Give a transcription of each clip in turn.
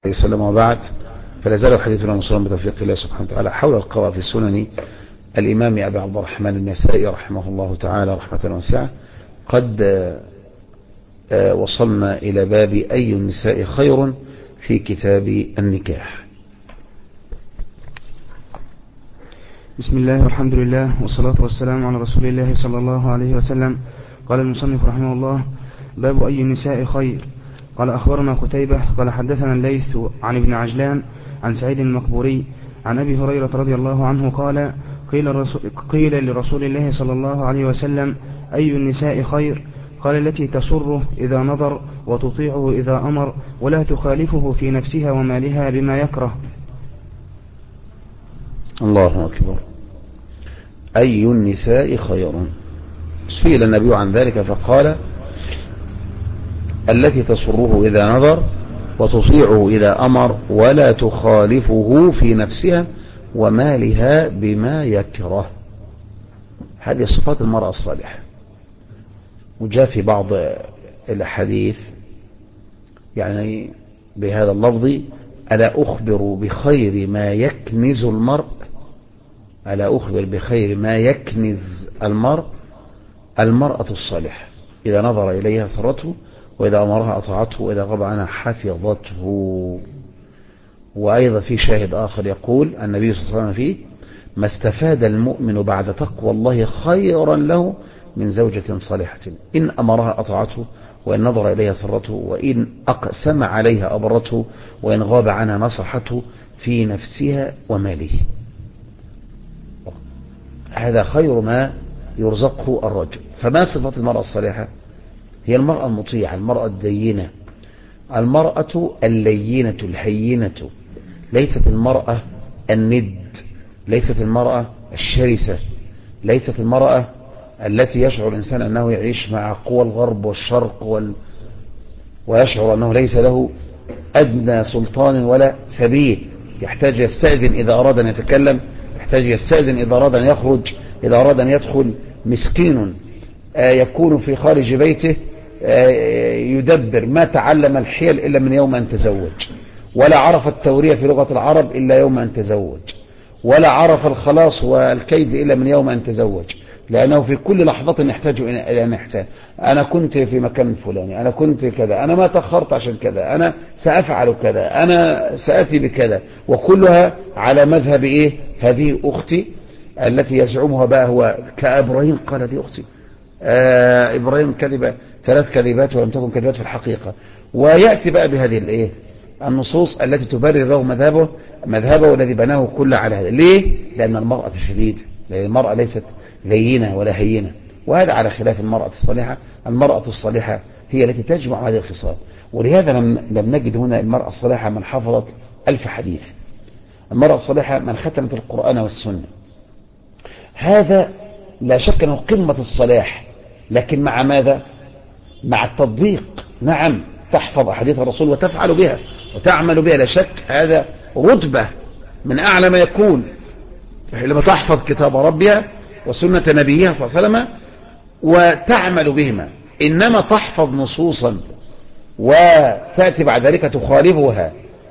وسلم وبعد. فلا زال حديثنا موصولا بتوفيق الله سبحانه وتعالى حول القراءة في سنن الإمام أبي عبد الرحمن النسائي رحمه الله تعالى رحمة واسعة. قد وصلنا إلى باب أي النساء خير في كتاب النكاح. بسم الله والحمد لله والصلاة والسلام على رسول الله صلى الله عليه وسلم. قال المصنف رحمه الله: باب أي النساء خير. قال أخبرنا قتيبة قال حدثنا الليث عن ابن عجلان عن سعيد المقبوري عن أبي هريرة رضي الله عنه قال: قيل لرسول الله صلى الله عليه وسلم: أي النساء خير؟ قال: التي تسره إذا نظر وتطيعه إذا أمر ولا تخالفه في نفسها ومالها بما يكره. الله أكبر. أي النساء خير؟ سئل النبي عن ذلك فقال: التي تسره إذا نظر وتطيعه إذا أمر ولا تخالفه في نفسها ومالها بما يكره. هذه صفات المرأة الصالحة. وجاء في بعض الحديث يعني بهذا اللفظ: ألا أخبر بخير ما يكنز المرء؟ ألا أخبر بخير ما يكنز المرء؟ المرأة الصالحة إذا نظر إليها سرته، وإذا أمرها أطاعته، وإذا غاب عنها حفظته. وأيضا في شاهد آخر يقول النبي صلى الله عليه وسلم فيه: ما استفاد المؤمن بعد تقوى الله خيرا له من زوجة صالحة إن أمرها أطاعته، وإن نظر إليها سرته، وإن أقسم عليها أبرته، وإن غاب عنها نصحته في نفسها وماله. هذا خير ما يرزقه الرجل. فما صفات المرأة الصالحة؟ هي المرأة المطيعة، المرأة الدينة، المرأة اللينة الهينة. ليست المرأة الند، ليست المرأة الشرسة، ليست المرأة التي يشعر الإنسان أنه يعيش مع قوى الغرب والشرق ويشعر أنه ليس له أدنى سلطان ولا سبيل، يحتاج يستأذن إذا أراد أن يتكلم، يحتاج يستأذن إذا أراد أن يخرج، إذا أراد أن يدخل. مسكين يكون في خارج بيته يدبر، ما تعلم الحيل إلا من يوم أن تزوج، ولا عرف التورية في لغة العرب إلا يوم أن تزوج، ولا عرف الخلاص والكيد إلا من يوم أن تزوج، لأنه في كل لحظة يحتاج إلى أن يحتاج: أنا كنت في مكان فلاني، أنا كنت كذا، أنا ما تأخرت عشان كذا، أنا سأفعل كذا، أنا سأتي بكذا. وكلها على مذهب إيه؟ هذه أختي التي يزعمها بقى هو كإبراهيم قال: دي أختي. إبراهيم كذب 3 كذبات ولم تكن كذبات في الحقيقة. ويأتي بقى بهذه الإيه؟ النصوص التي تبرر له مذهبه والذي بناه كله على هذا. ليه؟ لأن المرأة شديدة، لأن المرأة ليست لينة ولا هينة. وهذا على خلاف المرأة الصالحة. المرأة الصالحة هي التي تجمع هذه الخصال. ولهذا لم نجد هنا المرأة الصالحة من حفظت 1000 حديث. المرأة الصالحة من ختمت القرآن والسنة. هذا لا شك أنه قمة الصلاح، لكن مع ماذا؟ مع التطبيق. نعم، تحفظ أحاديث الرسول وتفعل بها وتعمل بها، لا شك هذا رتبة من أعلى ما يكون. لما تحفظ كتاب ربها وسنة نبيها صلى الله عليه وسلم وتعمل بهما. إنما تحفظ نصوصا وتأتي بعد ذلك تخالفها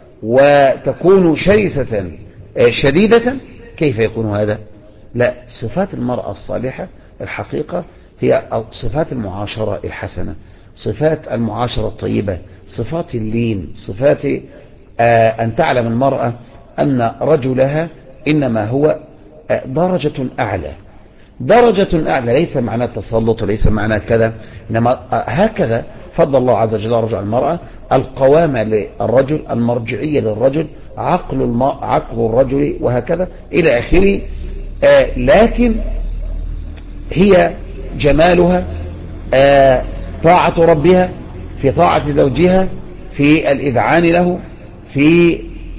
وتكون شرسة شديدة، كيف يكون هذا؟ لا، صفات المرأة الصالحة الحقيقة هي صفات المعاشرة الحسنة، صفات المعاشرة الطيبة، صفات اللين، صفات أن تعلم المرأة أن رجلها إنما هو درجة أعلى. درجة أعلى ليس معنى التسلط وليس معنى كذا، إنما هكذا فضل الله عز وجل رجل المرأة، القوامة للرجل، المرجعية للرجل، عقل الرجل، وهكذا إلى آخره. لكن هي جمالها طاعة ربها، في طاعة زوجها، في الإذعان له، في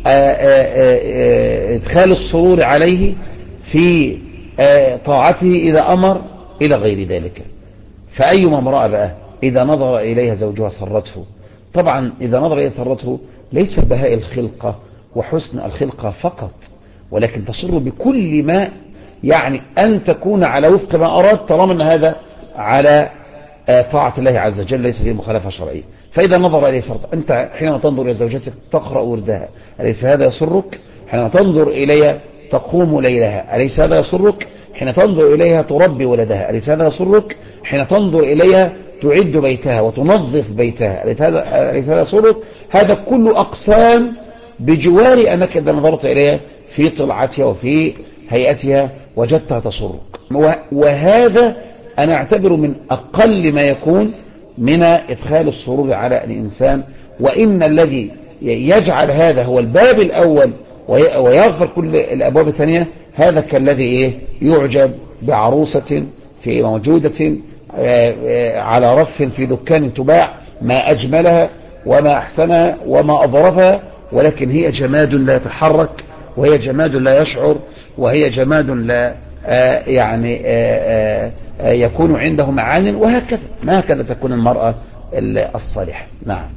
إدخال السرور عليه، في طاعته إذا أمر، إلى غير ذلك. فأيما امرأة بقى إذا نظر إليها زوجها سرته. طبعا إذا نظر إليها سرته ليس بهاء الخلقة وحسن الخلقة فقط، ولكن تسر بكل ما يعني أن تكون على وفق ما أراد، طالما أن هذا على طاعة الله عز وجل ليس فيه مخالفة شرعية. فإذا نظر إليه فرض، أنت حينما تنظر إلى زوجتك تقرأ وردها، أليس هذا يسرك؟ حينما تنظر إليها تقوم ليلها، أليس هذا يسرك؟ حين تنظر إليها تربي ولدها، أليس هذا يسرك؟ حين تنظر إليها تعد بيتها وتنظف بيتها، أليس هذا يسرك؟ هذا كل أقسام بجوار أنك إذا نظرت إليها في طلعتها وفي هيئتها وجدتها تسرك. وهذا أنا أعتبر من أقل ما يكون من إدخال السرور على الإنسان. وإن الذي يجعل هذا هو الباب الأول ويغفر كل الأبواب الثانية، هذا كالذي يعجب بعروسة في موجودة على رف في دكان تباع، ما أجملها وما أحسنها وما أظرفها، ولكن هي جماد لا يتحرك، وهي جماد لا يشعر، وهي جماد لا يعني يكون عنده معان. وهكذا ما هكذا تكون المرأة الصالحة. نعم.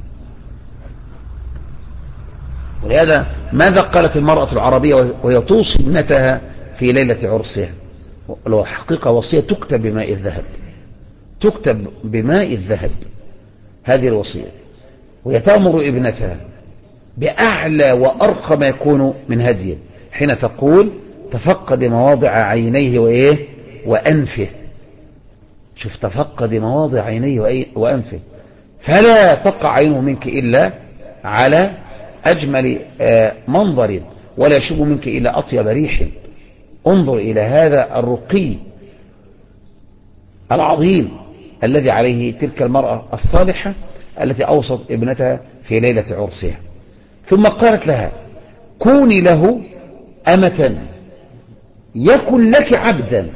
ولهذا ماذا قالت المرأة العربية وهي توصي ابنتها في ليلة عرسها؟ لو حقيقة وصية تكتب بماء الذهب، تكتب بماء الذهب هذه الوصية. وهي تأمر ابنتها بأعلى وأرقى ما يكون من هديه، حين تقول تفقد مواضع عينيه وأنفه. شوف، تفقد مواضع عينيه وأنفه، فلا تقع عينه منك إلا على أجمل منظر، ولا يشب منك إلا أطيب ريح. انظر إلى هذا الرقي العظيم الذي عليه تلك المرأة الصالحة التي أوصت ابنتها في ليلة عرسها. ثم قالت لها كوني له أمة يكن لك عبدا.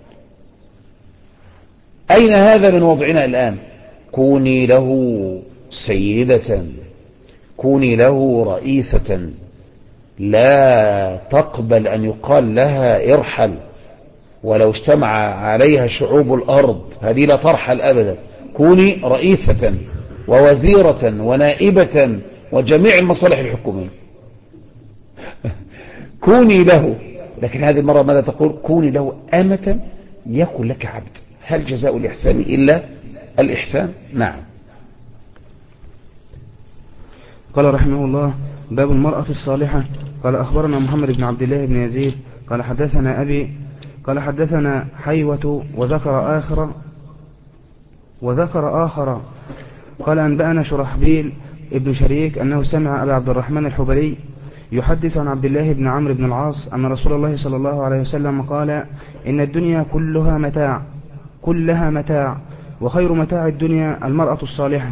أين هذا من وضعنا الآن؟ كوني له سيدة، كوني له رئيسة، لا تقبل أن يقال لها ارحل، ولو اجتمع عليها شعوب الأرض هذه لا ترحل أبدا. كوني رئيسة ووزيرة ونائبة وجميع المصالح الحكومية. كوني له. لكن هذه المرة ماذا تقول؟ كوني له أمة يكن لك عبد. هل جزاء الإحسان إلا الإحسان؟ نعم. قال رحمه الله: باب المرأة الصالحة. قال أخبرنا محمد بن عبد الله بن يزيد قال حدثنا أبي قال حدثنا حيوة وذكر آخر قال أنبأنا شرحبيل ابن شريك أنه سمع أبا عبد الرحمن الحبلي يحدث عن عبد الله بن عمرو بن العاص أن رسول الله صلى الله عليه وسلم قال: إن الدنيا كلها متاع وخير متاع الدنيا المرأة الصالحة.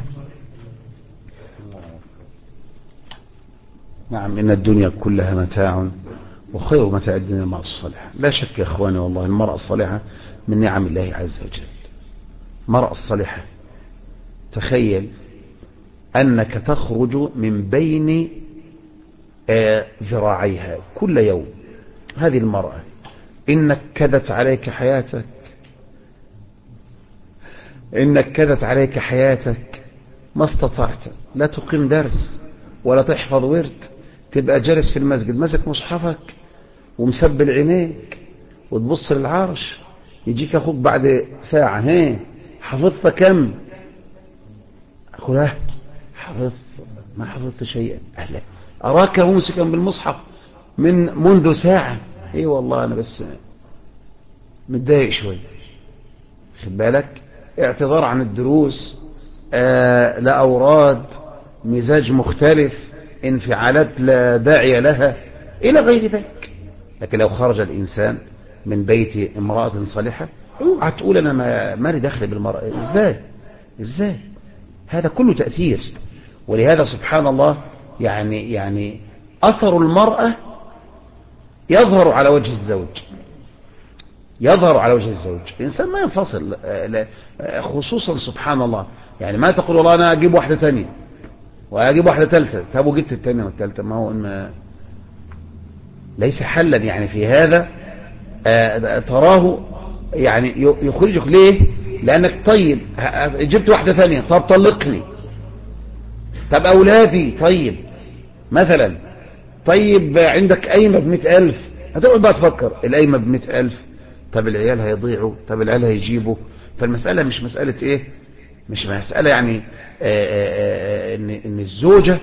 نعم، إن الدنيا كلها متاع وخير متاع الدنيا المرأة الصالحة. لا شك يا إخواني، والله المرأة الصالحة من نعم الله عز وجل. المرأة الصالحة، تخيل أنك تخرج من بين ذراعيها كل يوم. هذه المرأة إن نكدت عليك حياتك ما استطعت لا تقيم درس ولا تحفظ ورد، تبقى جالس في المسجد ماسك مصحفك ومسبل عينيك وتبص للعرش، يجيك أخوك بعد ساعة: حفظت كم؟ أخوه حفظت، ما حفظت شيئا. أهلا، أراك ممسكا بالمصحف منذ ساعة. إيه والله أنا بس متضايق شوي، خد بالك، اعتذار عن الدروس، لا أوراد، مزاج مختلف، انفعالات لا داعي لها إلى غير ذلك. لكن لو خرج الإنسان من بيت امرأة صالحة، اوعى تقول أنا ما لي دخل بالمرأة. إزاي؟ هذا كله تأثير. ولهذا سبحان الله يعني أثر المرأة يظهر على وجه الزوج. الإنسان ما ينفصل، خصوصا سبحان الله، يعني ما تقول والله أنا أجيب واحدة تانية وأجيب واحدة ثالثة. طب وجبت التانية والثالثة، ما هو ليس حلا يعني في هذا. تراه يعني يخرجك. ليه؟ لأنك طيب جبت واحدة ثانية، طب طلقني، طب أولادي، طيب مثلا، طيب عندك قايمة ب100,000، هتقعد بقى تفكر القايمة ب100,000، طب العيال هيضيعوا، طب العيال هيجيبوا. فالمسألة مش مسألة مش مسألة يعني ان الزوجة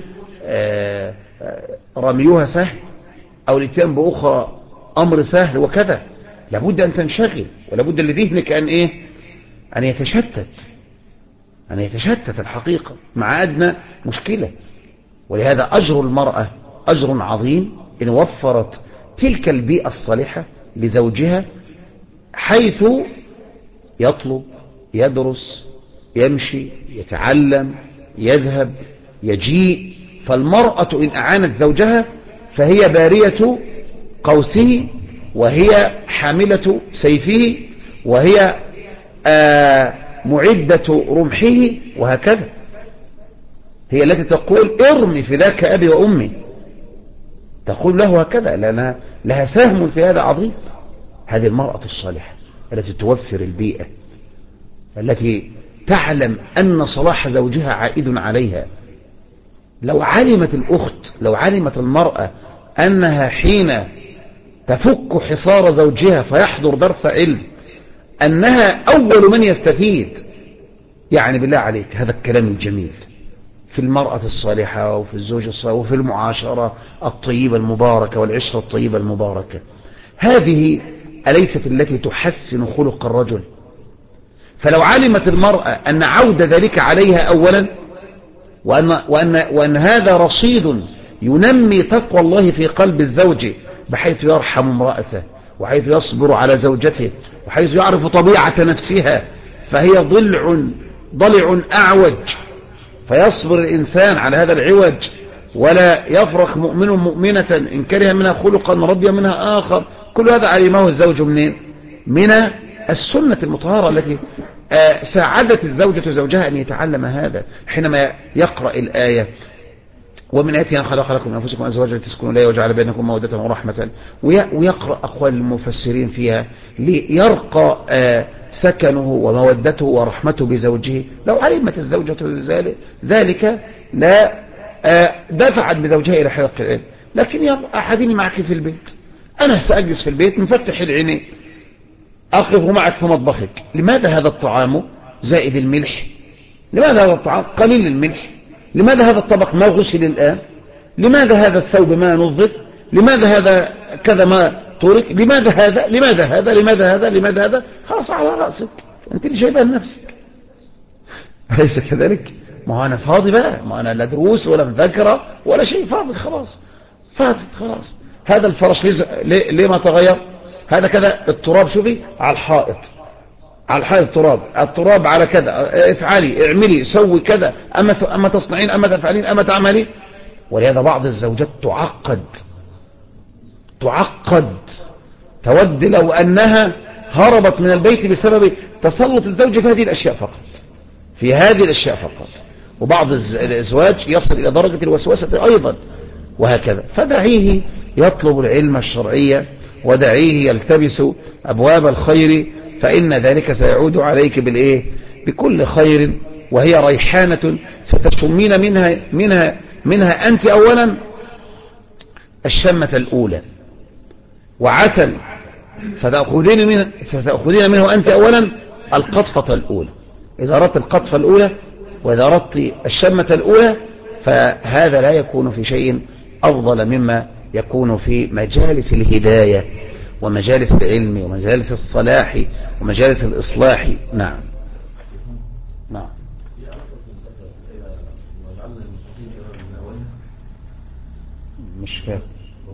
رميها سهل او الاتيان باخرى امر سهل وكذا. لابد ان تنشغل، ولابد لذهنك ان ايه، ان يتشتت الحقيقة مع ادنى مشكلة. ولهذا اجر المرأة اجر عظيم ان وفرت تلك البيئة الصالحة لزوجها، حيث يطلب، يدرس، يمشي، يتعلم، يذهب، يجيء. فالمرأة إن أعانت زوجها فهي بارية قوسه، وهي حاملة سيفه، وهي معدة رمحه، وهكذا. هي التي تقول ارمي فداك أبي وأمي، تقول له هكذا، لأنها لها سهم في هذا عظيم. هذه المرأة الصالحة التي توفر البيئة، التي تعلم أن صلاح زوجها عائد عليها. لو علمت الأخت، لو علمت المرأة أنها حين تفك حصار زوجها فيحضر درس علم أنها أول من يستفيد، يعني بالله عليك هذا الكلام الجميل في المرأة الصالحة وفي الزوج الصالح وفي المعاشرة الطيبة المباركة والعشرة الطيبة المباركة، هذه أليست التي تحسن خلق الرجل؟ فلو علمت المرأة أن عود ذلك عليها أولا، وأن هذا رصيد ينمي تقوى الله في قلب الزوج، بحيث يرحم امرأته، وحيث يصبر على زوجته، وحيث يعرف طبيعة نفسها، فهي ضلع أعوج، فيصبر الإنسان على هذا العوج، ولا يفرق مؤمن مؤمنة إن كره منها خلقا رضي منها آخر. كل هذا علمه الزوج منين؟ من السنة المطهرة التي ساعدت الزوجة زوجها أن يتعلم هذا. حينما يقرأ الآية ومن آياته أن خلق لكم من أنفسكم أزواجا لتسكنوا إليها وجعل بينكم مودة ورحمة، ويقرأ أقوال المفسرين فيها ليرقى سكنه ومودته ورحمته بزوجه. لو علمت الزوجة ذلك لا دفعت بزوجها إلى حلق العلم. لكن يا أحديني معك في البيت، أنا سأجلس في البيت مفتح العينين، أقف معك في مطبخك. لماذا هذا الطعام زائد الملح؟ لماذا هذا الطعام قليل الملح؟ لماذا هذا الطبق ما غسل الآن؟ لماذا هذا الثوب ما نظف؟ لماذا هذا كذا ما ترك؟ لماذا هذا؟ لماذا هذا؟ لماذا هذا؟ لماذا هذا؟ خلاص على رأسك، أنت اللي جايبها لنفسك، أليس كذلك؟ ما هو أنا فاضي بقى، ما أنا لا دروس ولا مذاكرة ولا شيء، فاضي خلاص، فاتت خلاص. هذا الفرش ليه ما تغير؟ هذا كذا التراب، شوفي على الحائط، على الحائط التراب على كذا، افعلي اعملي سوي كذا، أما تصنعين أما تفعلين أما تعملي. ولهذا بعض الزوجات تعقد تود لو أنها هربت من البيت بسبب تسلط الزوج في هذه الأشياء فقط، وبعض الأزواج يصل إلى درجة الوسوسة أيضا وهكذا. فدعيه يطلب العلم الشرعي، ودعيه يلتبس أبواب الخير، فإن ذلك سيعود عليك بكل خير. وهي ريحانة ستشمين منها أنت أولا الشمة الأولى، وعسل ستأخذين منه أنت أولا القطفة الأولى. إذا أردت القطفة الأولى وإذا أردت الشمة الأولى، فهذا لا يكون في شيء أفضل مما يكون في مجالس الهداية ومجالس العلم ومجالس الصلاح ومجالس الإصلاح. نعم. مش فاهم.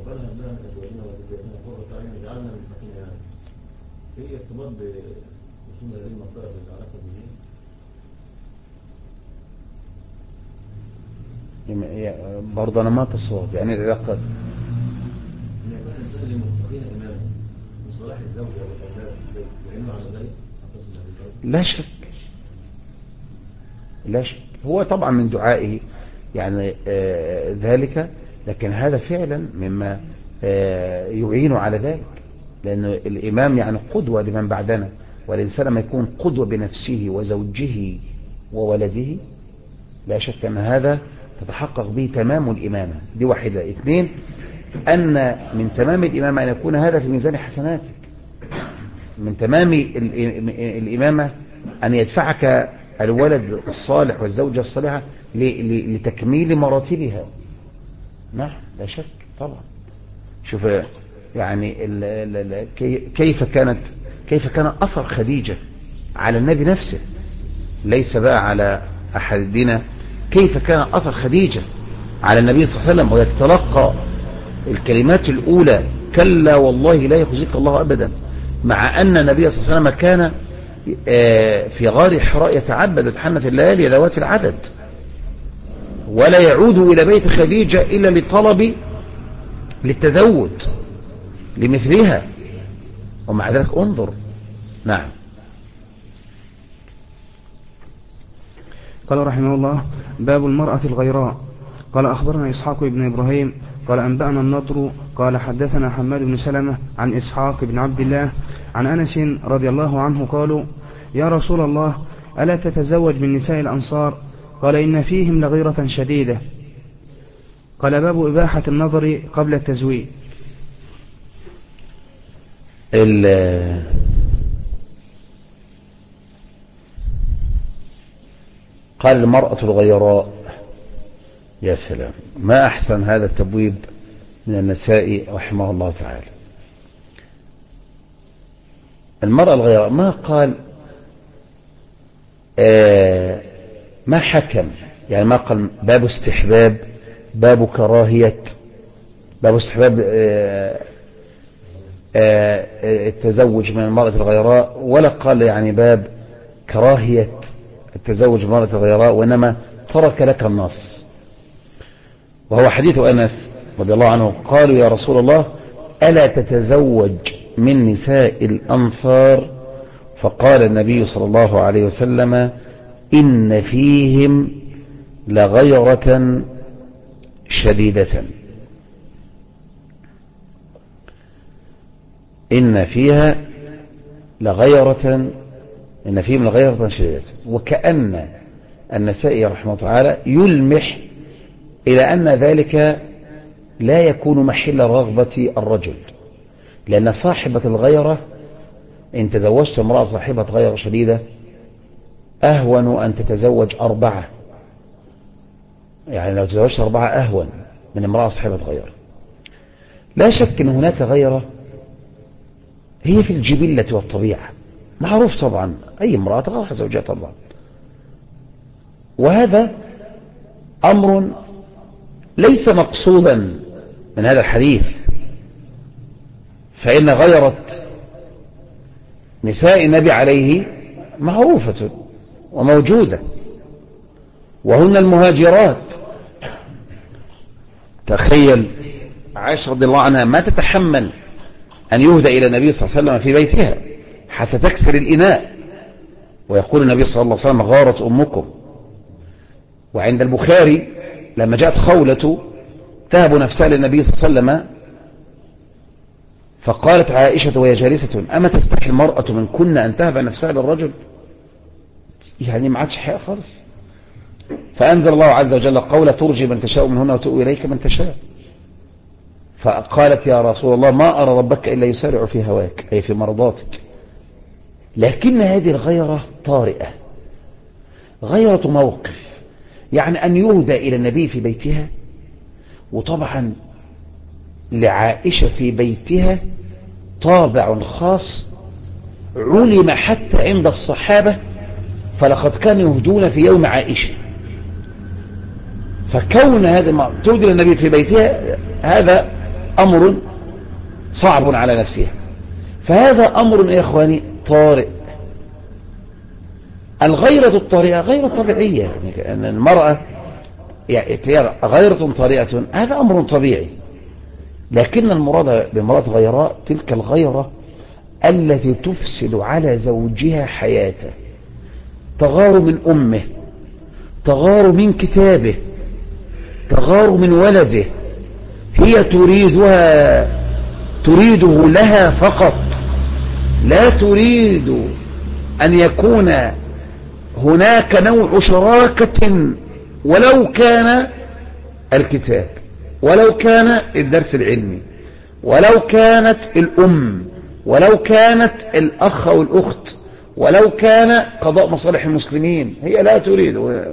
برضه أنا ما تصور يعني العلاقة لا شك هو طبعا من دعائه يعني ذلك، لكن هذا فعلا مما يعين على ذلك، لأن الإمام يعني قدوة لمن بعدنا، والإنسان ما يكون قدوة بنفسه وزوجه وولده لا شك أن هذا تتحقق به تمام الإمامة. دي واحدة. اثنين، أن من تمام الإمامة أن يكون هذا في ميزان حسناتك. من تمام الإمامة أن يدفعك الولد الصالح والزوجة الصالحة لتكميل مراتبها. نعم لا شك طبعا. شوف يعني كيف كان أثر خديجة على النبي نفسه، ليس بقى على أحدنا. كيف كان أثر خديجة على النبي صلى الله عليه وسلم، ويتلقى الكلمات الأولى كلا والله لا يخزيك الله أبدا، مع أن النبي صلى الله عليه وسلم كان في غار حراء يتعبد تحنة الليالي ذوات العدد، ولا يعود إلى بيت خديجة إلا لطلب للتزود لمثلها، ومع ذلك انظر. نعم. قال رحمه الله: باب المرأة الغيراء. قال أخبرنا إسحاق بن إبراهيم قال أنبأنا النضر قال حدثنا حماد بن سلمة عن إسحاق بن عبد الله عن أنس رضي الله عنه قالوا: يا رسول الله ألا تتزوج من نساء الأنصار؟ قال: إن فيهم لغيرة شديدة. قال: باب إباحة النظر قبل التزويج. قال المرأة الغيراء. يا سلام، ما أحسن هذا التبويب من النسائي رحمه الله تعالى. المرأة الغيراء ما قال ما حكم، يعني ما قال باب استحباب، باب كراهية، باب استحباب التزوج من المرأة الغيراء، ولا قال يعني باب كراهية التزوج من المرأة الغيراء، وإنما ترك لك النص، وهو حديث أنس رضي الله عنه. قالوا: يا رسول الله ألا تتزوج من نساء الأنصار؟ فقال النبي صلى الله عليه وسلم: إن فيهم لغيرة شديدة. إن فيهم لغيرة شديدة. وكأن النسائي رحمه الله تعالى يلمح إلى أن ذلك لا يكون محل رغبة الرجل، لأن صاحبة الغيرة إن تزوجت امرأة صاحبة غيرة شديدة أهون أن تتزوج 4، يعني لو تزوجت 4 أهون من امرأة صاحبة غيرة. لا شك أن هناك غيرة هي في الجبلة والطبيعة، معروف طبعا، أي امرأة تغير زوجها طبعا، وهذا أمر ليس مقصودا من هذا الحديث، فإن غيرة نساء النبي عليه معروفة وموجودة، وهن المهاجرات. تخيل عائشة رضي الله عنها ما تتحمل أن يهدى إلى النبي صلى الله عليه وسلم في بيتها حتى تكسر الإناء، ويقول النبي صلى الله عليه وسلم: غارت أمكم. وعند البخاري لما جاءت خولة تهب نفسها للنبي صلى الله عليه وسلم، فقالت عائشة وهي جالسة: أما تستحي المرأة من كنا أن تهب نفسها للرجل؟ يعني ما عادش حق خالص. فأنزل الله عز وجل قوله: ترجي من تشاء منهن وتؤوي إليك من تشاء. فقالت: يا رسول الله ما أرى ربك إلا يسارع في هواك، أي في مرضاتك. لكن هذه الغيرة طارئة، غيرة موقف، يعني أن يهدى إلى النبي في بيتها. وطبعا لعائشة في بيتها طابع خاص علم حتى عند الصحابة، فلقد كانوا يهدون في يوم عائشة. فكون هذا ما تهدى النبي في بيتها هذا أمر صعب على نفسها، فهذا أمر يا إخواني طارئ. الغيرة الطارئة غير طبيعية، يعني أن المرأة يعني غيرة طارئة هذا أمر طبيعي، لكن المراد بامرأة غيراء تلك الغيرة التي تفسد على زوجها حياته، تغار من أمه، تغار من كتابه، تغار من ولده، هي تريده لها فقط، لا تريد أن يكون هناك نوع شراكة، ولو كان الكتاب، ولو كان الدرس العلمي، ولو كانت الأم، ولو كانت الأخ أو الأخت، ولو كان قضاء مصالح المسلمين، هي لا تريد،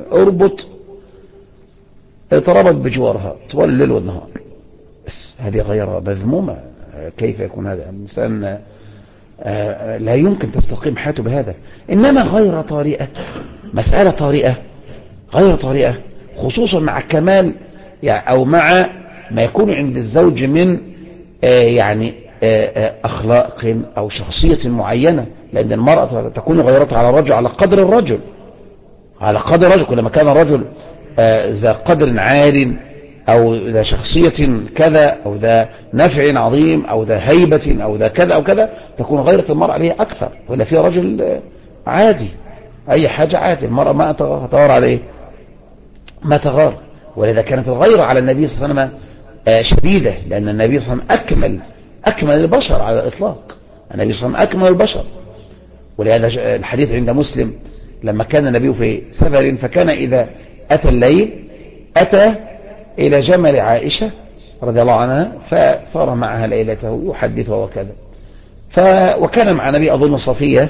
اتربط بجوارها طوال الليل والنهار. بس هذه غير مذمومة. كيف يكون هذا الإنسان؟ لا يمكن تستقيم حياته بهذا. إنما غير طارئة، مسألة طارئة غير طارئة، خصوصا مع كمال يعني أو مع ما يكون عند الزوج من يعني أخلاق أو شخصية معينة. لأن المرأة تكون غيرتها على الرجل على قدر الرجل، على قدر الرجل. كلما كان الرجل ذا قدر عال أو ذا شخصية كذا أو ذا نفع عظيم أو ذا هيبة أو ذا كذا أو كذا، تكون غيرة المرأة عليه أكثر. ولا في رجل عادي أي حاجة عادي، المرأة ما تغار عليه، ما تغار. ولذا كانت الغيرة على النبي صلى الله عليه وسلم شديدة، لأن النبي صلى الله عليه وسلم أكمل البشر على الإطلاق. النبي صلى الله عليه وسلم أكمل البشر. ولهذا الحديث عند مسلم لما كان النبي في سفر فكان إذا أتى الليل أتى إلى جمل عائشة رضي الله عنها فصار معها ليلته يحدثها وكذا. وكان مع النبي أظن صفية،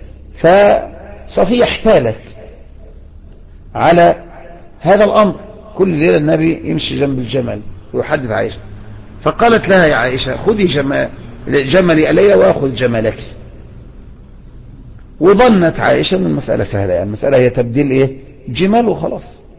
فصفية احتالت على هذا الأمر. كل ليلة النبي يمشي جنب الجمل ويحدث عائشة، فقالت لها يا عائشة خذي جملي إلي وأخذ جملك. وظنت عائشة من المسألة سهلة، يعني المسألة هي تبديل جمال وخلاص.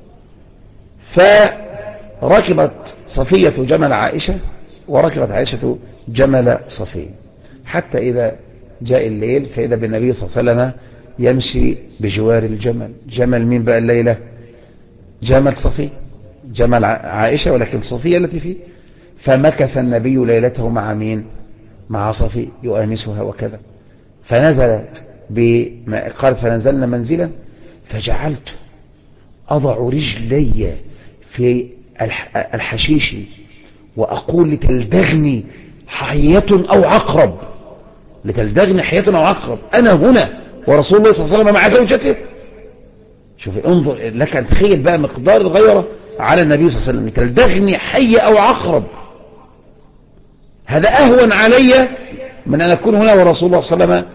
فركبت صفية جمل عائشة وركبت عائشة جمل صفية، حتى إذا جاء الليل فإذا بالنبي صلى الله عليه وسلم يمشي بجوار الجمل. جمل مين بقى الليلة؟ جمل صفية، جمل عائشة ولكن صفية التي فيه. فمكث النبي ليلته مع مين؟ مع صفية يؤانسها وكذا. فنزل قال فنزلنا منزلا فجعلت أضع رجلي في الحشيش وأقول لتلدغني حية أو عقرب، لتلدغني حية أو عقرب، أنا هنا ورسول الله صلى الله عليه وسلم مع زوجته. شوف انظر لك أن تخيل بقى مقدار الغيرة على النبي صلى الله عليه وسلم، لتلدغني حية أو عقرب، هذا أهون علي من أن أكون هنا ورسول الله صلى الله عليه وسلم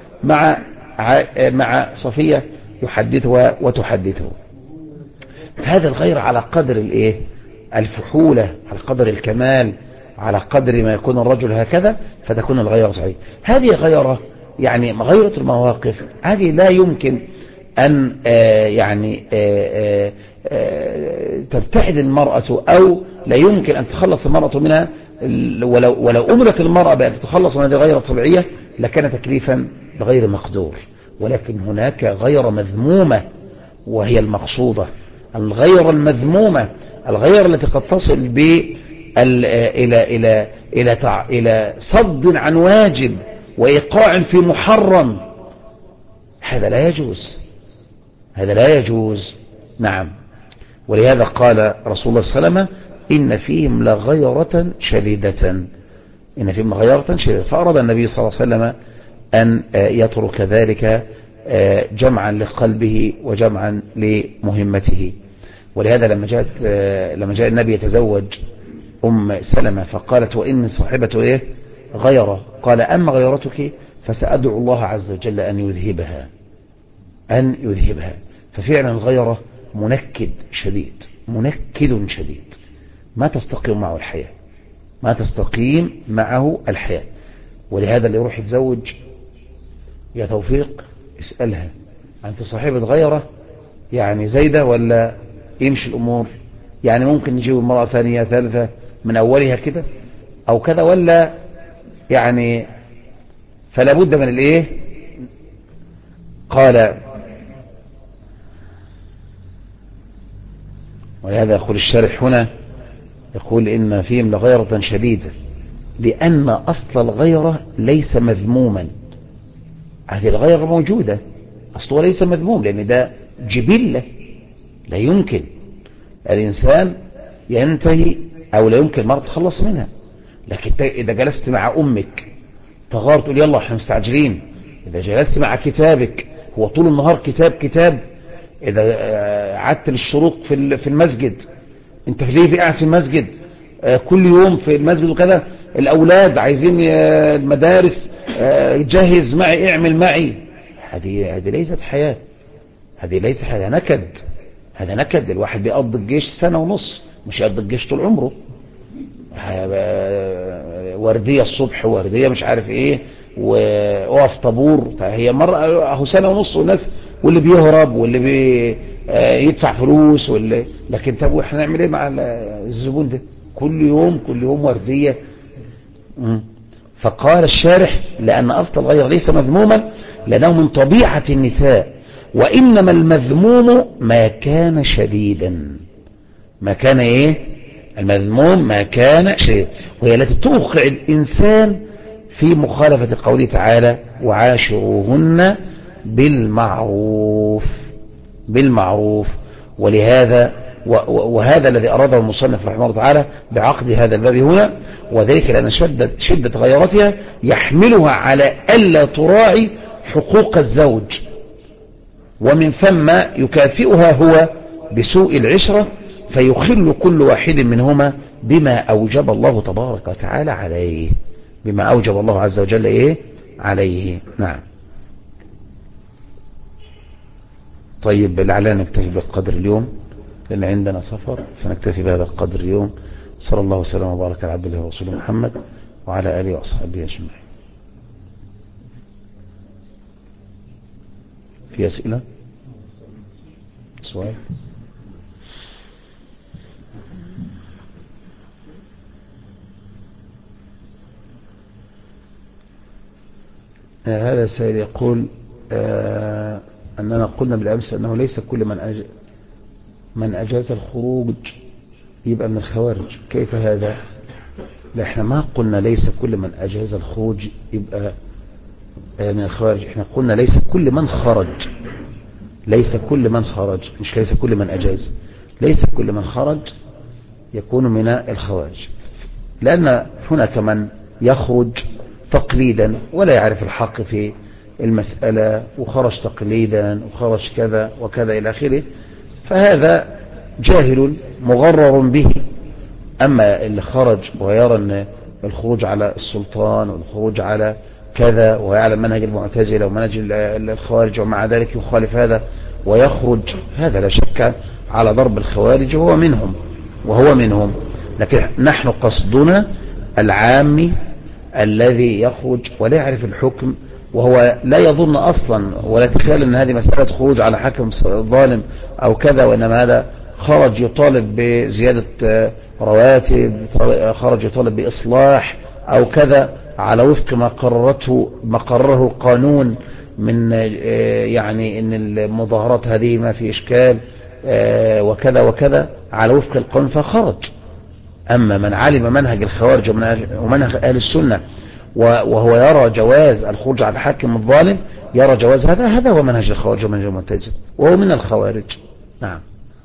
مع صفية يحدثها وتحدثه. هذا الغير على قدر الفحولة، على قدر الكمال، على قدر ما يكون الرجل هكذا فتكون الغيرة صحيح. هذه غيرة يعني غيرة المواقف، هذه لا يمكن أن يعني تبتعد المرأة أو لا يمكن أن تخلص المرأة منها. ولو أمرت المرأة بأن تتخلص من هذه الغيرة الطبيعية لكان تكليفا بغير مقدور. ولكن هناك غيرة مذمومة وهي المقصودة، الغيرة المذمومة، الغيرة التي قد تصل إلى صد عن واجب وإيقاع في محرم. هذا لا يجوز، هذا لا يجوز. نعم. ولهذا قال رسول الله صلى الله عليه وسلم إن فيهم لغيرة شديدة، إن فيهم لغيرة شديدة. فأراد النبي صلى الله عليه وسلم أن يترك ذلك جمعا لقلبه وجمعا لمهمته. ولهذا لما جاء النبي يتزوج أم سلمة فقالت وإن صاحبة غيرة، قال أما غيرتك فسأدعو الله عز وجل أن يذهبها. ففعلا الغيرة منكد شديد، منكد شديد، ما تستقيم معه الحياة، ما تستقيم معه الحياة. ولهذا اللي يروح يتزوج يا توفيق اسألها أنت صاحبة غيرة يعني زايدة ولا يمشي الأمور؟ يعني ممكن نجيب المرأة ثانية ثالثة من أولها كده أو كذا، ولا يعني فلا بد من قال. ولهذا يقول الشارح هنا يقول إن فيهم لغيرة شديدة لأن أصل الغيرة ليس مذموما. هذه الغيرة موجودة، أصلها ليس مذموم، لأن ده جبلة لا يمكن الإنسان ينتهي أو لا يمكن المرأة تخلص منها. لكن إذا جلست مع أمك تغار تقول يلا احنا مستعجلين، إذا جلست مع كتابك هو طول النهار كتاب، إذا عدت للشروق في المسجد انت ليه قاعد في المسجد كل يوم في المسجد وكذا، الأولاد عايزين المدارس جهز معي اعمل معي، هذه ليست حياة، هذه ليست حياة، نكد، هذا نكد. الواحد بيقضي الجيش سنة ونص، مش يقضي الجيش طول عمره، وردية الصبح وردية مش عارف ايه ووقف طابور. فهي مرة اهو سنة ونص، والناس واللي بيهرب واللي يدفع فلوس لكن طب واحنا نعمل ايه مع الزبون ده؟ كل يوم وردية. فقال الشارح لأن أصل الغير ليس مذموما لأنه من طبيعة النساء، وإنما المذموم ما كان شديدا. ما كان ايه المذموم؟ ما كان شديدا، وهي التي توقع الإنسان في مخالفة قوله تعالى وعاشروهن بالمعروف. ولهذا وهذا الذي أراده المصنف رحمه الله تعالى بعقد هذا الباب هنا، وذلك لأن شدة غيرتها يحملها على ألا تراعي حقوق الزوج، ومن ثم يكافئها هو بسوء العشرة، فيخل كل واحد منهما بما أوجب الله تبارك وتعالى عليه، بما أوجب الله عز وجل إيه عليه. نعم. طيب لعلنا نكتفي بالقدر اليوم لأن عندنا سفر، فنكتفي بهذا القدر اليوم. صلى الله وسلم وبارك على عبده ورسوله محمد وعلى آله وأصحابه أجمعين. في أسئلة؟ سؤال؟ هذا السائل يقول أننا قلنا بالأمس أنه ليس كل من أجاز الخروج يبقى من الخوارج. كيف هذا؟ لا، احنا ما قلنا ليس كل من أجاز الخروج يبقى من الخوارج، احنا قلنا ليس كل من خرج، ليس كل من خرج، مش ليس كل من أجاز، ليس كل من خرج يكون من الخوارج، لأن هناك من يخرج تقليدا ولا يعرف الحق في المسألة، وخرج تقليدا وخرج كذا وكذا إلى آخره، فهذا جاهل مغرر به. أما اللي خرج ويرى أن الخروج على السلطان والخروج على كذا ويعلم منهج المعتزلة ومنهج الخوارج ومع ذلك يخالف هذا ويخرج، هذا لا شك على ضرب الخوارج وهو منهم. لكن نحن قصدنا العامي الذي يخرج ولا يعرف الحكم، وهو لا يظن أصلا ولا تخيل أن هذه مسألة خروج على حكم ظالم أو كذا، وإنما هذا خرج يطالب بزيادة رواتب، خرج يطالب بإصلاح أو كذا على وفق ما قرره القانون من يعني أن المظاهرات هذه ما في إشكال وكذا وكذا على وفق القانون فخرج. أما من علم منهج الخوارج ومنهج أهل السنة وهو يرى جواز الخروج على الحاكم الظالم، يرى جواز هذا هو منهج الخوارج ومنهج المعتزلة وهو من الخوارج. نعم.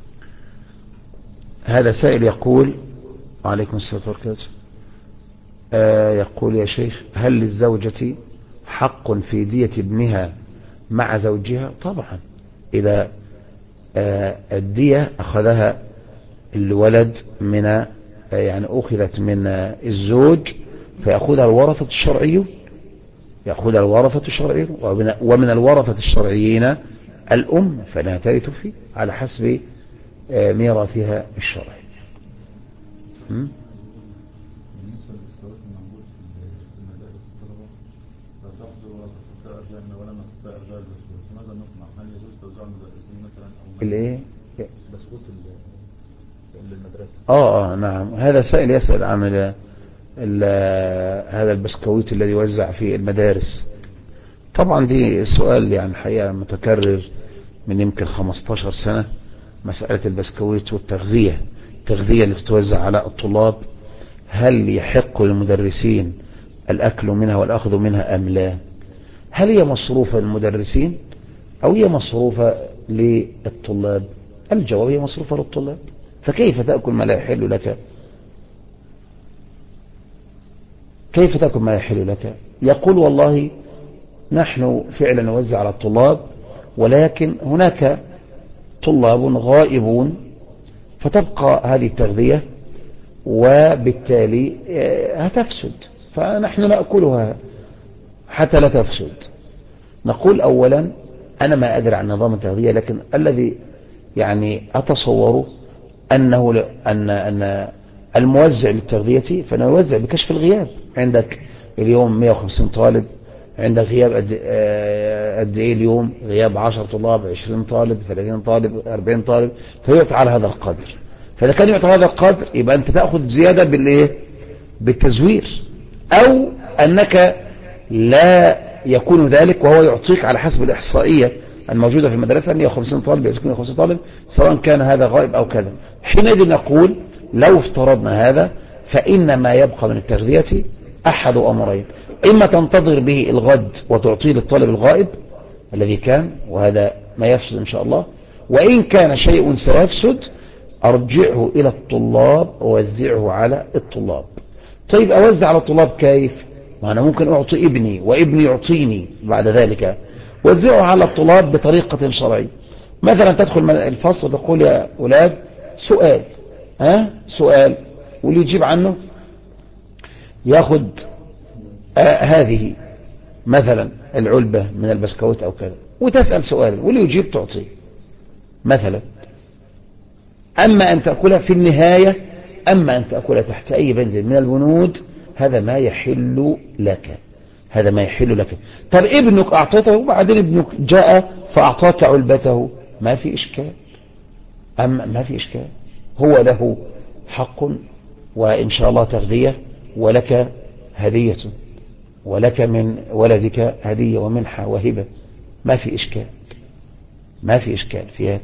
هذا سائل يقول وعليكم السلام ورحمة الله، يقول يا شيخ هل للزوجة حق في دية ابنها مع زوجها؟ طبعا، إذا الدية أخذها الولد من يعني أخذت من الزوج فيأخذها الورثة الشرعيون، يأخذها الورثة الشرعيون، ومن الورثة الشرعيين الأم، فلا ترث فيه على حسب ميراثها الشرعي. الايه؟ نعم. هذا سائل يسأل عن هذا البسكويت الذي يوزع في المدارس. طبعا دي سؤال يعني الحقيقة متكرر من يمكن 15 سنة، مسألة البسكويت والتغذية، التغذية اللي تتوزع على الطلاب، هل يحق للمدرسين الأكل منها والأخذ منها أم لا؟ هل هي مصروفة للمدرسين أو هي مصروفة للطلاب؟ الجواب هي مصروفة للطلاب، فكيف تأكل ما لا يحل لك؟ كيف تأكل ما يحل لك؟ يقول والله نحن فعلا نوزع على الطلاب، ولكن هناك طلاب غائبون فتبقى هذه التغذية وبالتالي هتفسد، فنحن نأكلها حتى لا تفسد. نقول أولا أنا ما أدري عن نظام التغذية، لكن الذي يعني أتصوره أن الموزع للتغذية فأنه يوزع بكشف الغياب. عندك اليوم 150 طالب، عندك غياب قد ايه اليوم؟ غياب 10 طلاب، 20 طالب، 30 طالب، 40 طالب، فيعطى على هذا القدر. فإذا كان يعطى هذا القدر يبقى أنت تأخذ زيادة بالإيه؟ بالتزوير، أو أنك لا يكون ذلك وهو يعطيك على حسب الإحصائية الموجودة في المدرسة 150 طالب، 150 طالب، سواء كان هذا غائب أو كذا. حينئذ نقول لو افترضنا هذا فإن ما يبقى من التغذية أحد أمرين: إما تنتظر به الغد وتعطيه للطالب الغائب الذي كان، وهذا ما يفسد إن شاء الله، وإن كان شيء سيفسد أرجعه إلى الطلاب ووزعه على الطلاب. طيب أوزع على الطلاب كيف؟ ما أنا ممكن أعطي ابني وابني يعطيني بعد ذلك. وزعه على الطلاب بطريقة شرعية. مثلا تدخل الفصل وتقول يا أولاد سؤال، سؤال، واللي يجيب عنه ياخد هذه مثلا العلبة من البسكوت أو كذا، وتسأل سؤال واللي يجيب تعطيه مثلا. أما أن تأكلها في النهاية، أما أن تأكلها تحت أي بند من البنود، هذا ما يحل لك، هذا ما يحل لك. طب ابنك أعطيته وبعدين ابنك جاء فأعطاك علبته، ما في إشكال، أما ما في إشكال، هو له حق وإن شاء الله تغذية، ولك هدية، ولك من ولدك هدية ومنحة وهبة، ما في إشكال، ما في إشكال فيها.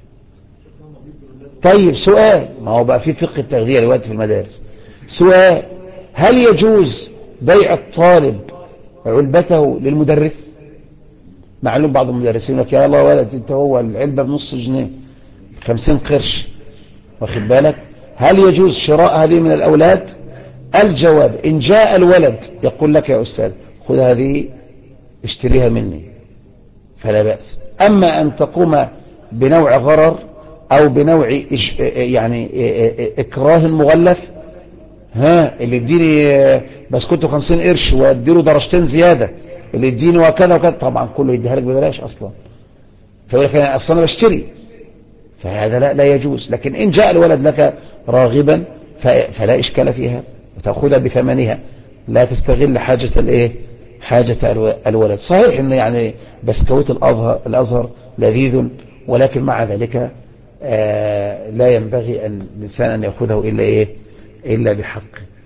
طيب سؤال، ما هو بقى في فقه التغذية الوقت في المدارس. سؤال: هل يجوز بيع الطالب علبته للمدرس؟ معلوم بعض المدرسين لك يا الله ولد انت هو العلبة بنص جنيه 50 قرش، واخد بالك؟ هل يجوز شراء هذه من الأولاد؟ الجواب: إن جاء الولد يقول لك يا أستاذ خذ هذه اشتريها مني فلا بأس. أما أن تقوم بنوع غرر أو بنوع يعني إكراه مغلف، اللي يديني بسكوت 50 قرش واديله درجتين زيادة، اللي يديني وكذا وكذا، طبعا كله يديها لك ببلاش أصلا، فيقول لك أنا أصلا بشتري، فهذا لا يجوز. لكن إن جاء الولد لك راغبا فلا إشكال فيها، وتأخذها بثمنها، لا تستغل حاجة الولد. صحيح إن يعني بسكوت الأزهر لذيذ، ولكن مع ذلك لا ينبغي أن الإنسان أن يأخذه إلا بحق.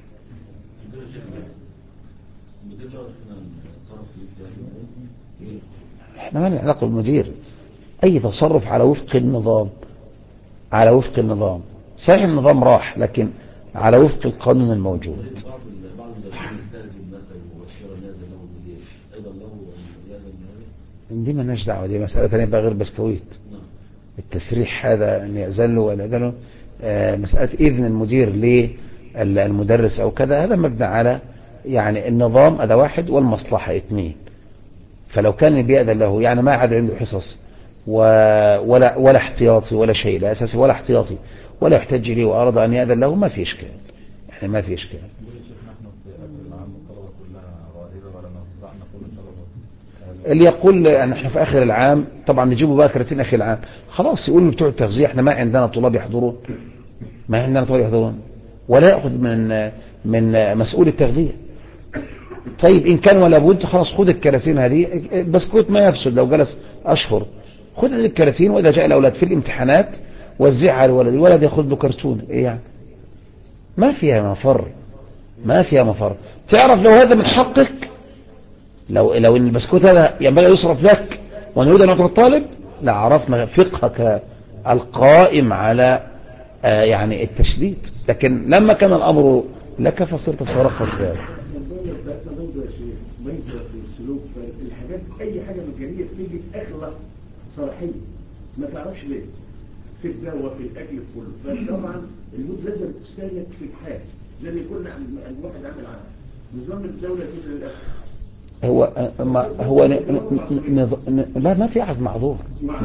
احنا ما نعلق بالمدير، أي تصرف على وفق النظام، على وفق النظام. صحيح النظام راح، لكن على وفق القانون الموجود. دي ما لناش دعوه، دي مسألة ثانية بقى غير بسكويت. التسريح هذا أن يأذن له ولا يأذن له، مسألة إذن المدير للمدرس أو كذا، هذا مبنى على يعني النظام، هذا واحد، والمصلحة اثنين. فلو كان بيأذن له يعني ما عاد عنده حصص ولا احتياطي ولا شيء، لا أساسي ولا احتياطي، ولا يحتج لي وأراد أن يأذن له، ما في إشكال، يعني ما في إشكال. اللي يقول احنا في آخر العام طبعا نجيبه بقى كراتين آخر العام، خلاص يقول له بتوع التغذية احنا ما عندنا طلاب يحضرون، ما عندنا طلاب يحضرون، ولا يأخذ من مسؤول التغذية. طيب إن كان ولا بد خلاص خذ الكراتين هذه، بسكوت ما يفسد لو جلس أشهر، خذ هذه الكراتين، وإذا جاء الأولاد في الامتحانات وزعها على الولد، الولد يأخذ له كرتون، إيه يعني؟ ما فيها مفر، ما فيها مفر. تعرف لو هذا من حقك، لو ان البسكوت هذا ينبغي يصرف لك ونريد ان نعطي الطالب، لعرفنا فقهك القائم على يعني التشديد. لكن لما كان الامر لك فصرت تترخص ذلك. الحاجات اي حاجه مجانيه بتيجي في اخر لحظه صلاحيه، ما تعرفش ليه في الدواء في الاكل كله. فطبعا المود لازم تستهلك في الحال زي ما يكون الواحد عامل نظام الدوله كده للاخر. هو لا ما في احد معذور.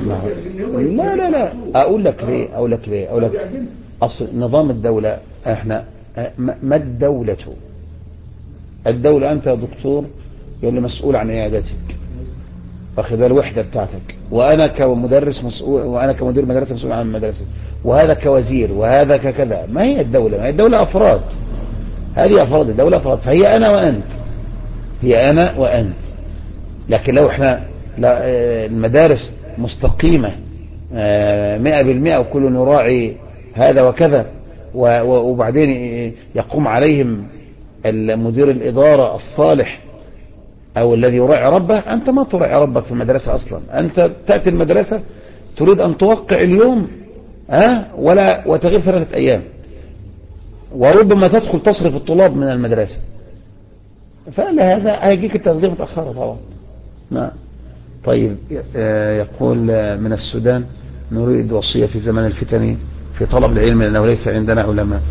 لا اقول لك ليه اصل نظام الدولة احنا ما الدولة انت يا دكتور اللي مسؤول عن عيادتك، واخد بالك الوحدة بتاعتك، وأنا كمدرس مسؤول، وأنا كمدير مدرسة مسؤول عن المدرسة، وهذا كوزير، وهذا ككذا. ما هي الدولة؟ ما هي الدولة أفراد، هذه أفراد الدولة أفراد، فهي أنا وأنت، هي أنا وأنت. لكن لو احنا المدارس مستقيمة 100% وكل يراعي هذا وكذا، وبعدين يقوم عليهم المدير الإدارة الصالح أو الذي يراعي ربه، أنت ما تراعي ربك في المدرسة أصلا. أنت تأتي المدرسة تريد أن توقع اليوم وتغيب 3 أيام، وربما تدخل تصرف الطلاب من المدرسة، فلهذا هيجيك التغذية متأخرة طبعا. نعم. طيب يقول من السودان: نريد وصية في زمن الفتن في طلب العلم لأنه ليس عندنا علماء.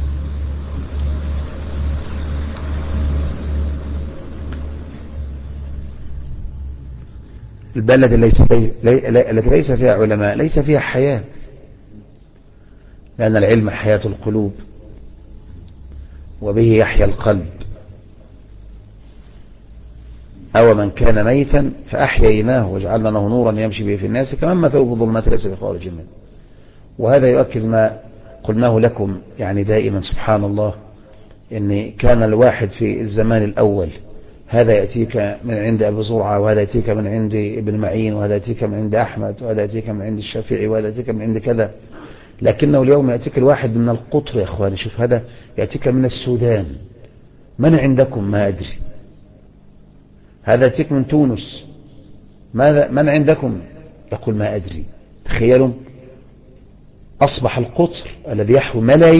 البلد التي ليس فيها علماء ليس فيها حياة، لأن العلم حياة القلوب وبه يحيا القلب. أو من كان ميتا فأحييناه وجعلنا له نورا يمشي به في الناس كمن مثله في الظلمات ليس بخارج منه. وهذا يؤكد ما قلناه لكم يعني دائما. سبحان الله، إن كان الواحد في الزمان الأول هذا يأتيك من عند أبي زرعة، وهذا يأتيك من عند ابن معين، وهذا يأتيك من عند أحمد، وهذا يأتيك من عند الشافعي، وهذا يأتيك من عند كذا. لكنه اليوم يأتيك الواحد من القطر يا أخواني. شوف، هذا يأتيك من السودان، من عندكم؟ ما أدري. هذا يأتيك من تونس، ماذا من عندكم؟ يقول ما أدري. تخيلوا، أصبح القطر الذي يحوي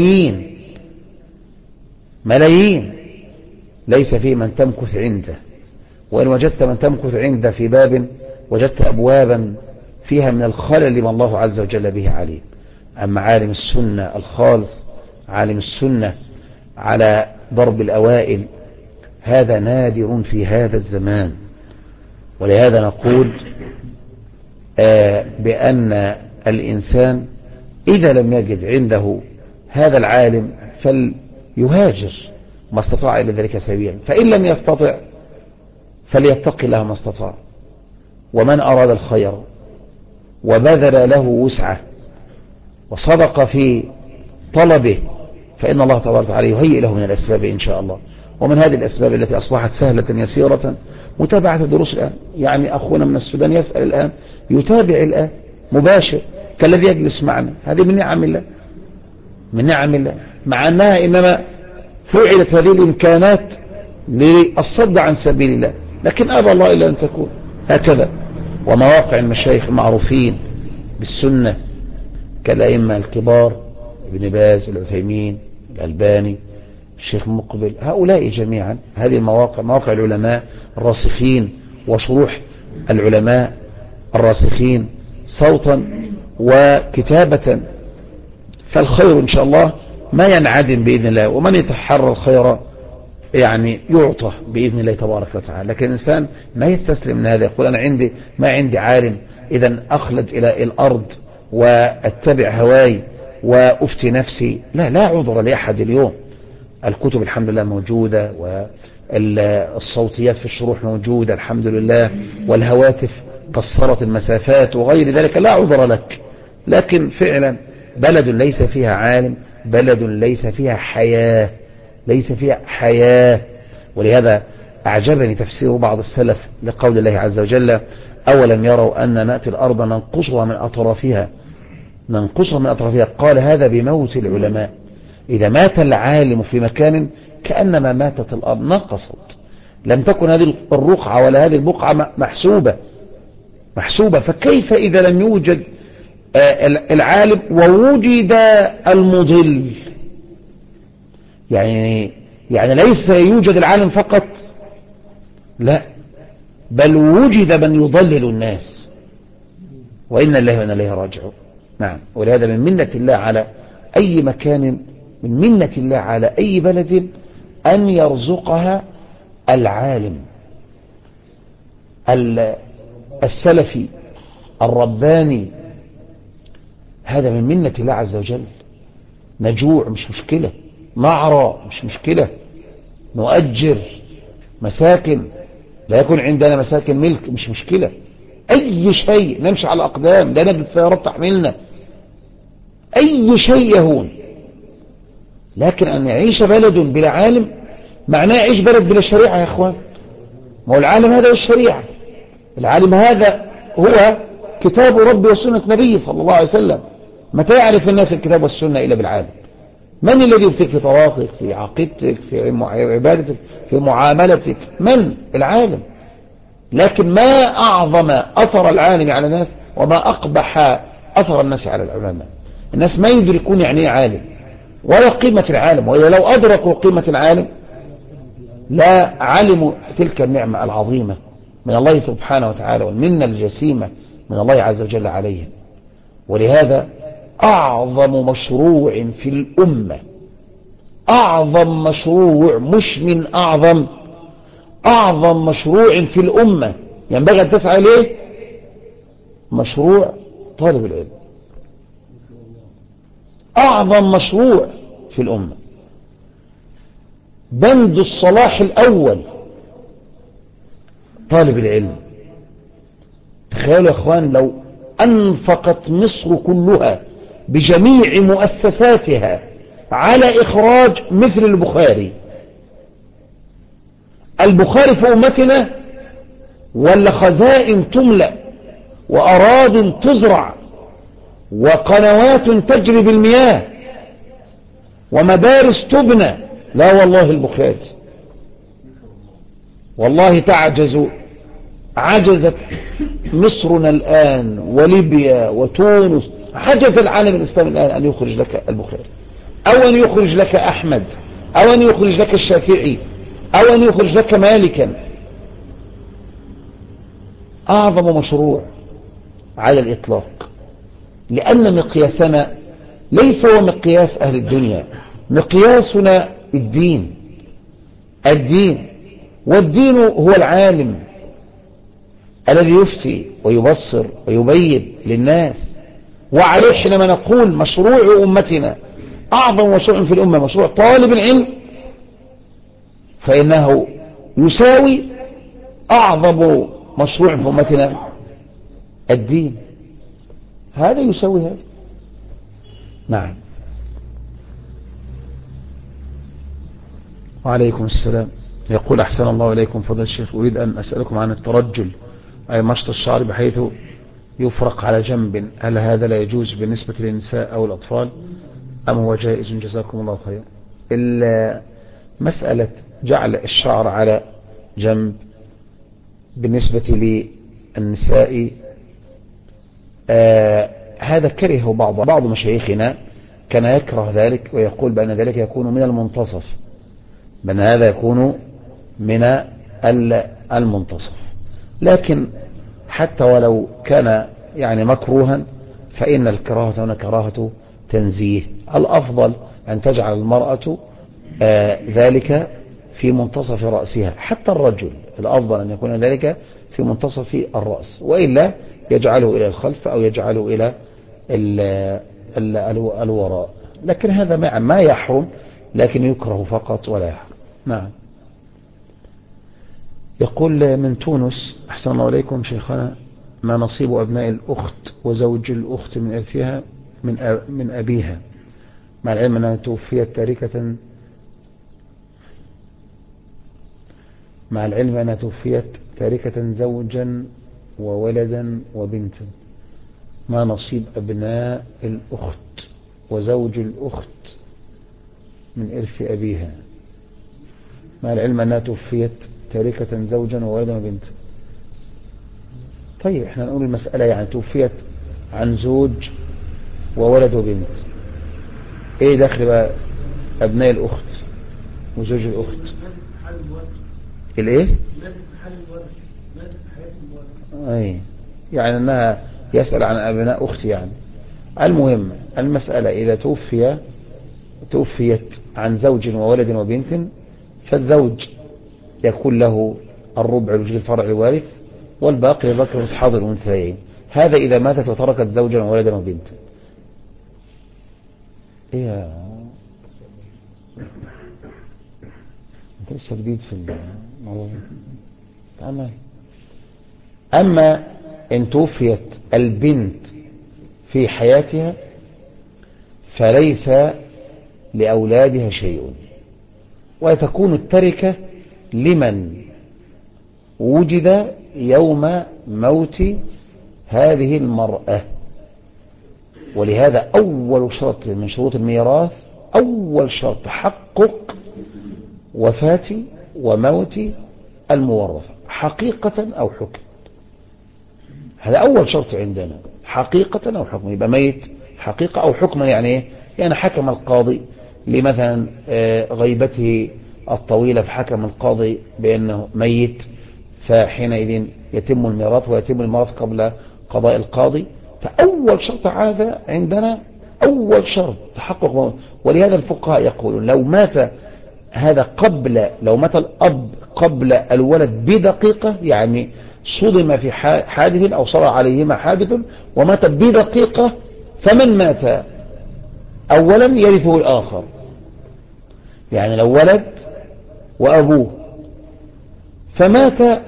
ملايين ليس فيه من تمكث عنده، وإن وجدت من تمكث عنده في باب وجدت أبوابا فيها من الخلل لما الله عز وجل به عليم. أما عالم السنة الخالص، عالم السنة على ضرب الأوائل، هذا نادر في هذا الزمان. ولهذا نقول بأن الإنسان إذا لم يجد عنده هذا العالم فليهاجر ما استطاع إلى ذلك سبيلا، فإن لم يستطع فليتق الله ما استطاع. ومن أراد الخير وبذل له وسعه وصدق في طلبه فإن الله تبارك وتعالى يهيئ له من الأسباب إن شاء الله. ومن هذه الأسباب التي أصبحت سهلة يسيرة متابعة الدروس الآن. يعني أخونا من السودان يسأل الآن، يتابع الآن مباشر كالذي يجلس معنا. هذه من نعم الله، من نعم الله، مع أنها إنما فعلت هذه الإمكانات للصد عن سبيل الله، لكن أبى الله إلا أن تكون هكذا. ومواقع المشايخ المعروفين بالسنة كالأئمة الكبار، ابن باز، العثيمين، الألباني، الشيخ مقبل، هؤلاء جميعا هذه المواقع، مواقع العلماء الراسخين وشروح العلماء الراسخين صوتا وكتابة. فالخير إن شاء الله ما ينعدم بإذن الله، ومن يتحرى الخير يعني يعطى بإذن الله تبارك وتعالى. لكن الإنسان ما يستسلم من هذا، يقول أنا ما عندي عالم، إذا أخلد إلى الأرض واتبع هواي وأفتي نفسي. لا عذر لأحد اليوم. الكتب الحمد لله موجودة، والصوتيات في الشروح موجودة الحمد لله، والهواتف قصرت المسافات وغير ذلك، لا عذر لك. لكن فعلا بلد ليس فيها عالم، بلد ليس فيها حياة، ليس فيها حياة. ولهذا أعجبني تفسير بعض السلف لقول الله عز وجل: أولم يروا أن نأتي الأرض ننقصها من أطرافها. قال هذا بموت العلماء. إذا مات العالم في مكان كأنما ماتت الأرض، نقصت، لم تكن هذه الرقعة ولا هذه البقعة محسوبة. فكيف إذا لم يوجد العالم ووجد المضل؟ يعني ليس يوجد العالم فقط، لا، بل وجد من يضلل الناس، وإن الله وإنا إليه راجعون. نعم. ولهذا من منة الله على أي مكان، من منة الله على أي بلد أن يرزقها العالم السلفي الرباني. هذا من منة الله عز وجل. نجوع مش مشكلة، نعرى مش مشكلة، نؤجر مساكن، لا يكون عندنا مساكن ملك مش مشكلة، أي شيء نمشي على أقدام، لا نجد سيارات تحملنا، أي شيء يهون. لكن أن يعيش بلد بلا عالم معناه يعيش بلد بلا شريعة يا أخوان. ما هو العالم هذا هو الشريعة، العالم هذا هو كتاب ربي وسنة نبيه صلى الله عليه وسلم. متى يعرف الناس الكتاب والسنة إلا بالعالم؟ من الذي يفتك في طواقك، في عقيدتك، في عبادتك، في معاملتك؟ من؟ العالم. لكن ما أعظم أثر العالم على الناس وما أقبح أثر الناس على العلماء. الناس ما يدركون يعني ايه عالم ولا قيمة العالم، وإذا لو أدركوا قيمة العالم لا علموا تلك النعمة العظيمة من الله سبحانه وتعالى والمنة الجسيمة من الله عز وجل عليهم. ولهذا أعظم مشروع في الأمة، أعظم مشروع، مش من أعظم مشروع في الأمة ينبغي أن تسعى إليه مشروع طالب العلم. أعظم مشروع في الأمة، بند الصلاح الأول طالب العلم. تخيلوا يا أخوان لو أنفقت مصر كلها بجميع مؤسساتها على إخراج مثل البخاري في أمتنا، ولا خزائن تملأ وأراض تزرع وقنوات تجري بالمياه ومدارس تبنى. لا والله البخاري، والله عجزت مصرنا الآن وليبيا وتونس، عجز العالم الإسلامي الآن أن يخرج لك البخاري، أو أن يخرج لك أحمد، أو أن يخرج لك الشافعي، أو أن يخرج لك مالكا. أعظم مشروع على الإطلاق، لأن مقياسنا ليس هو مقياس أهل الدنيا، مقياسنا الدين. والدين هو العالم الذي يفتي ويبصر ويبين للناس. وعليه حينما نقول مشروع أمتنا أعظم مشروع في الأمة مشروع طالب العلم، فإنه يساوي أعظم مشروع في أمتنا الدين، هذا يساوي هذا. نعم. وعليكم السلام. يقول أحسن الله إليكم فضل الشيخ، أريد أن أسألكم عن الترجل، أي مشط الشعر بحيث يفرق على جنب، هل هذا لا يجوز بالنسبة للنساء أو الأطفال أم هو جائز؟ جزاكم الله خير. مسألة جعل الشعر على جنب بالنسبة للنساء هذا كرهه بعض مشايخنا، كان يكره ذلك ويقول بأن ذلك يكون من المنتصف، بأن هذا يكون من المنتصف. لكن حتى ولو كان يعني مكروها فإن الكراهة هنا كراهة تنزيه. الأفضل أن تجعل المرأة ذلك في منتصف رأسها، حتى الرجل الأفضل أن يكون ذلك في منتصف الرأس، وإلا يجعله إلى الخلف أو يجعله إلى الوراء. لكن هذا ما يحرم، لكن يكره فقط ولا يحرم. نعم. يقول من تونس، أحسن الله إليكم شيخنا، ما نصيب أبناء الأخت وزوج الأخت من إرثها من أبيها، مع العلم أنها توفيت تاركة زوجا وولدا وبنتا. ما نصيب أبناء الأخت وزوج الأخت من إرث أبيها، مع العلم أنها توفيت تاركة زوجا وولدا وبنتا. طيب احنا نقول المسألة يعني توفيت عن زوج وولد وبنت، ايه دخل بقى أبناء الأخت وزوج الأخت؟ الايه؟ اي يعني انها يسأل عن أبناء أختي يعني. المهم المسألة إذا توفيت عن زوج وولد وبنت، فالزوج يكون له الربع لوجود الفرع الوارث، والباقي للذكر حاضر الأنثيين. هذا إذا ماتت وتركت زوجا وولدا وبنتا. ايه انت لسه جديد في الموضوع. أما إن توفيت البنت في حياتها فليس لأولادها شيء، وتكون التركة لمن وجد يوم موت هذه المرأة. ولهذا أول شرط من شروط الميراث، أول شرط تحقق وفاة وموت المورث حقيقة أو حكم. هذا أول شرط عندنا، حقيقة أو حكم. يبقى ميت حقيقة أو حكما، يعني إيه؟ يعني حكم القاضي لمثلا غيبته الطويلة، فحكم القاضي بأنه ميت، فحينئذ يتم الميراث ويتم الميراث قبل قضاء القاضي. فأول شرط هذا عندنا، أول شرط تحقق موت. ولهذا الفقهاء يقولون لو مات لو مات الأب قبل الولد بدقيقة، يعني صدم في حادث أو صار عليهما حادث ومات بدقيقة، فمن مات أولا يرثه الآخر. يعني لو ولد وأبوه فمات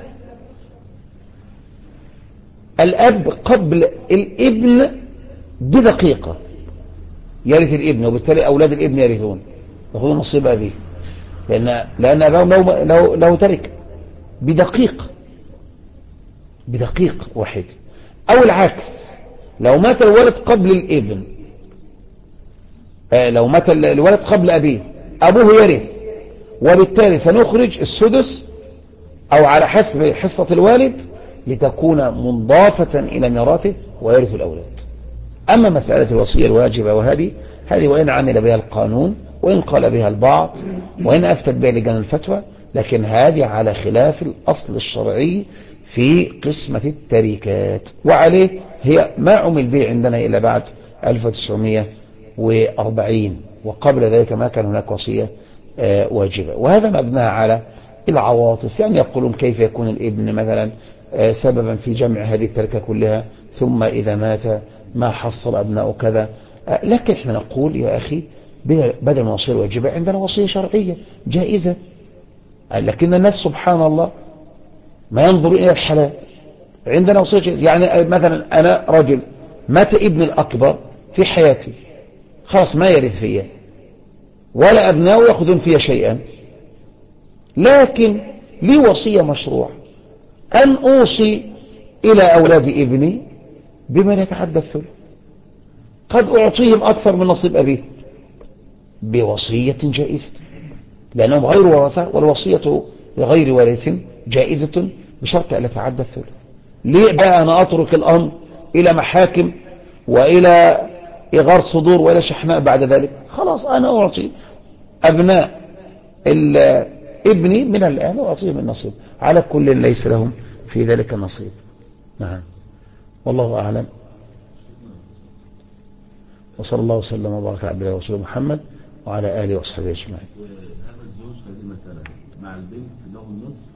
الأب قبل الابن بدقيقة، يرث الابن، وبالتالي أولاد الابن يرثون، يأخذون نصيب أبيه، لأن أباه له ترك بدقيق واحد. أو العكس، لو مات الولد قبل الابن، لو مات الولد قبل أبيه، أبوه يرث، وبالتالي سنخرج السدس أو على حسب حصة الوالد لتكون منضافة إلى ميراثه ويرث الأولاد. أما مسألة الوصية الواجبة وهذه وإن عمل بها القانون، وإن قال بها البعض، وإن أفتت بها لجان الفتوى، لكن هذه على خلاف الأصل الشرعي في قسمة التركات، وعليه هي ما عمل به عندنا إلا بعد 1940، وقبل ذلك ما كان هناك وصية واجبة. وهذا مبناه على العواطف، يعني يقولون كيف يكون الابن مثلا سببا في جمع هذه التركة كلها، ثم إذا مات ما حصل أبناء كذا. لكن احنا نقول يا أخي بدل من وصية واجبة عندنا وصية شرعية جائزة، لكن الناس سبحان الله ما ينظر إلى الحلال. عندنا وصية جائزة، يعني مثلا أنا رجل مات ابن الأكبر في حياتي، خلاص ما يرث فيها ولا أبناء يأخذون فيها شيئا، لكن لي وصية مشروع أن أوصي إلى أولاد ابني بما يتعدى الثلث، قد أعطيهم أكثر من نصيب أبيه بوصية جائزة، لأنهم غير ورثة، والوصية لغير وارث جائزة بشرط أن يتعدى الثلث. ليه بقى أنا أترك الأمر إلى محاكم وإلى إغار صدور وإلى شحناء بعد ذلك؟ خلاص أنا أعطي أبناء ابني من الآن وأعطيهم النصيب، على كل ليس لهم في ذلك النصيب. نعم، والله أعلم، وصلى الله وسلم وبارك على عبده ورسوله محمد وعلى آله وصحبه أجمعين. وهذا الزوج هذه المسألة مع البنت له النصف